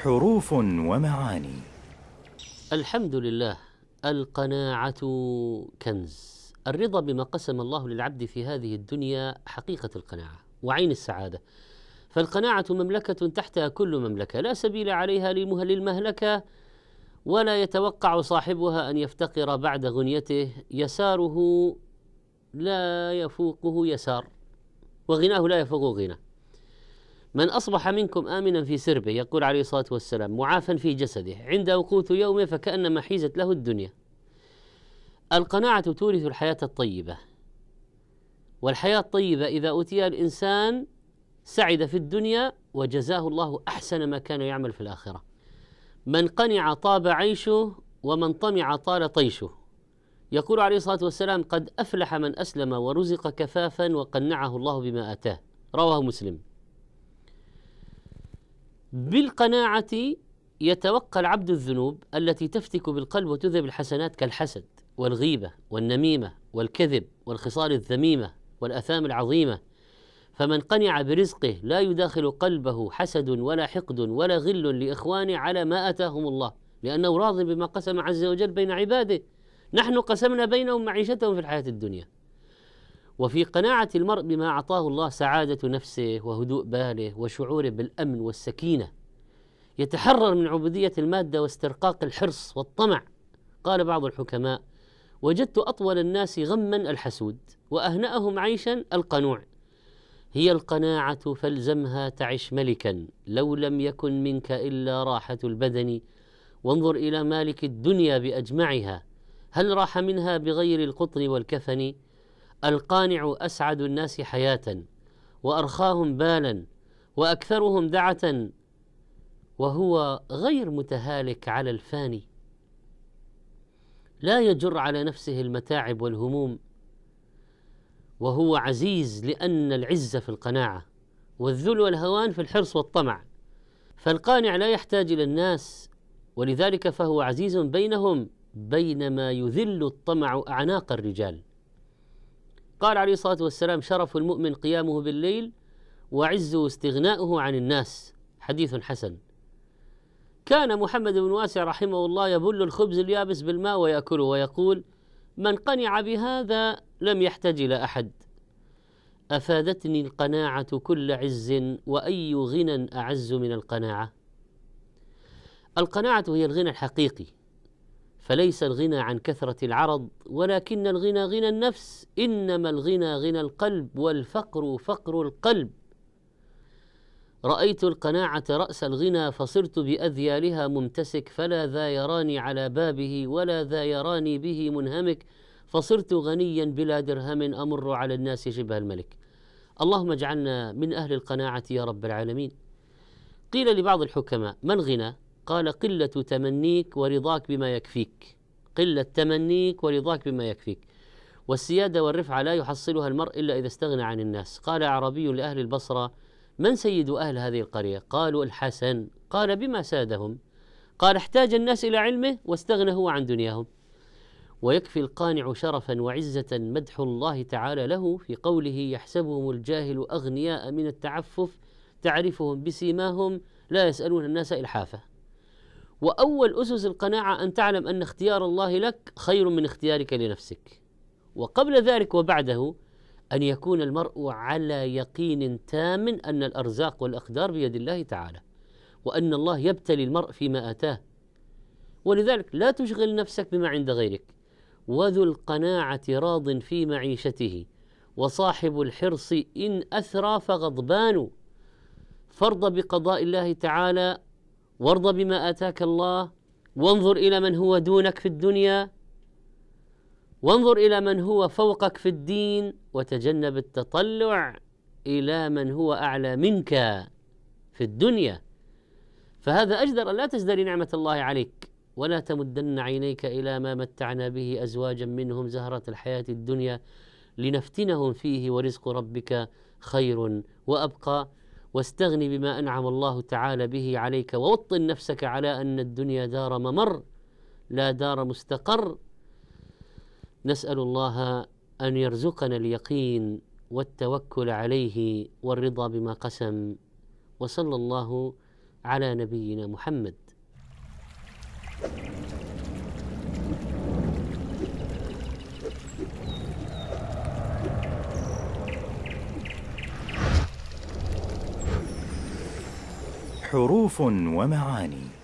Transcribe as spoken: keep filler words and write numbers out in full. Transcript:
حروف ومعاني. الحمد لله. القناعة كنز. الرضا بما قسم الله للعبد في هذه الدنيا حقيقة القناعة وعين السعادة. فالقناعة مملكة تحتها كل مملكة، لا سبيل عليها للمهلكة، ولا يتوقع صاحبها أن يفتقر بعد غنيته. يساره لا يفوقه يسار، وغناه لا يفوق غنى. من أصبح منكم آمنا في سربه، يقول عليه الصلاة والسلام، معافا في جسده، عنده قوت يومه، فكأنما حيزت له الدنيا. القناعة تورث الحياة الطيبة، والحياة الطيبة إذا أوتيها الإنسان سعد في الدنيا وجزاه الله أحسن ما كان يعمل في الآخرة. من قنع طاب عيشه، ومن طمع طال طيشه. يقول عليه الصلاة والسلام: قد أفلح من أسلم ورزق كفافا وقنعه الله بما آتاه. رواه مسلم. بالقناعة يتوقى العبد الذنوب التي تفتك بالقلب وتذهب الحسنات، كالحسد والغيبة والنميمة والكذب والخصال الذميمة والآثام العظيمة. فمن قنع برزقه لا يداخل قلبه حسد ولا حقد ولا غل لإخوانه على ما آتاهم الله، لأنه راض بما قسم عز وجل بين عباده. نحن قسمنا بينهم معيشتهم في الحياة الدنيا. وفي قناعة المرء بما أعطاه الله سعادة نفسه وهدوء باله وشعوره بالأمن والسكينة. يتحرر من عبودية المادة واسترقاق الحرص والطمع. قال بعض الحكماء: وجدت أطول الناس غما الحسود، وأهنأهم عيشا القنوع. هي القناعة فالزمها تعش ملكا، لو لم يكن منك إلا راحة البدن. وانظر إلى مالك الدنيا بأجمعها، هل راح منها بغير القطن والكفن؟ القانع أسعد الناس حياة، وأرخاهم بالا، وأكثرهم دعة، وهو غير متهالك على الفاني. لا يجر على نفسه المتاعب والهموم، وهو عزيز، لأن العزة في القناعة، والذل والهوان في الحرص والطمع. فالقانع لا يحتاج إلى الناس، ولذلك فهو عزيز بينهم، بينما يذل الطمع أعناق الرجال. قال عليه الصلاة والسلام: شرف المؤمن قيامه بالليل، وعزه استغناؤه عن الناس. حديث حسن. كان محمد بن واسع رحمه الله يبل الخبز اليابس بالماء ويأكله، ويقول: من قنع بهذا لم يحتج إلى أحد. أفادتني القناعة كل عز، وأي غنى أعز من القناعة. القناعة هي الغنى الحقيقي، فليس الغنى عن كثرة العرض، ولكن الغنى غنى النفس. إنما الغنى غنى القلب، والفقر فقر القلب. رأيت القناعة رأس الغنى، فصرت بأذيالها ممتسك، فلا ذا يراني على بابه، ولا ذا يراني به منهمك، فصرت غنيا بلا درهم، أمر على الناس شبه الملك. اللهم اجعلنا من أهل القناعة يا رب العالمين. قيل لبعض الحكماء: ما الغنى؟ قال: قلة تمنيك ورضاك بما يكفيك. قلة تمنيك ورضاك بما يكفيك. والسيادة والرفعة لا يحصلها المرء إلا إذا استغنى عن الناس. قال أعرابي لأهل البصرة: من سيد أهل هذه القرية؟ قالوا: الحسن. قال: بما سادهم؟ قال: احتاج الناس إلى علمه، واستغنى هو عن دنياهم. ويكفي القانع شرفا وعزة مدح الله تعالى له في قوله: يحسبهم الجاهل أغنياء من التعفف، تعرفهم بسيماهم لا يسألون الناس إلحافا. وأول أسس القناعة أن تعلم أن اختيار الله لك خير من اختيارك لنفسك. وقبل ذلك وبعده أن يكون المرء على يقين تام أن الأرزاق والأقدار بيد الله تعالى، وأن الله يبتلي المرء فيما آتاه. ولذلك لا تشغل نفسك بما عند غيرك. وذو القناعة راض في معيشته، وصاحب الحرص إن أثرى فغضبان. فارض بقضاء الله تعالى، وارض بما آتاك الله، وانظر إلى من هو دونك في الدنيا، وانظر إلى من هو فوقك في الدين، وتجنب التطلع إلى من هو أعلى منك في الدنيا. فهذا أجدر أن لا تزدري نعمة الله عليك، ولا تمدن عينيك إلى ما متعنا به أزواجا منهم زهرة الحياة الدنيا لنفتنهم فيه، ورزق ربك خير وأبقى. واستغني بما أنعم الله تعالى به عليك، ووطن نفسك على أن الدنيا دار ممر لا دار مستقر. نسأل الله أن يرزقنا اليقين والتوكل عليه والرضا بما قسم. وصلى الله على نبينا محمد. حروف ومعاني.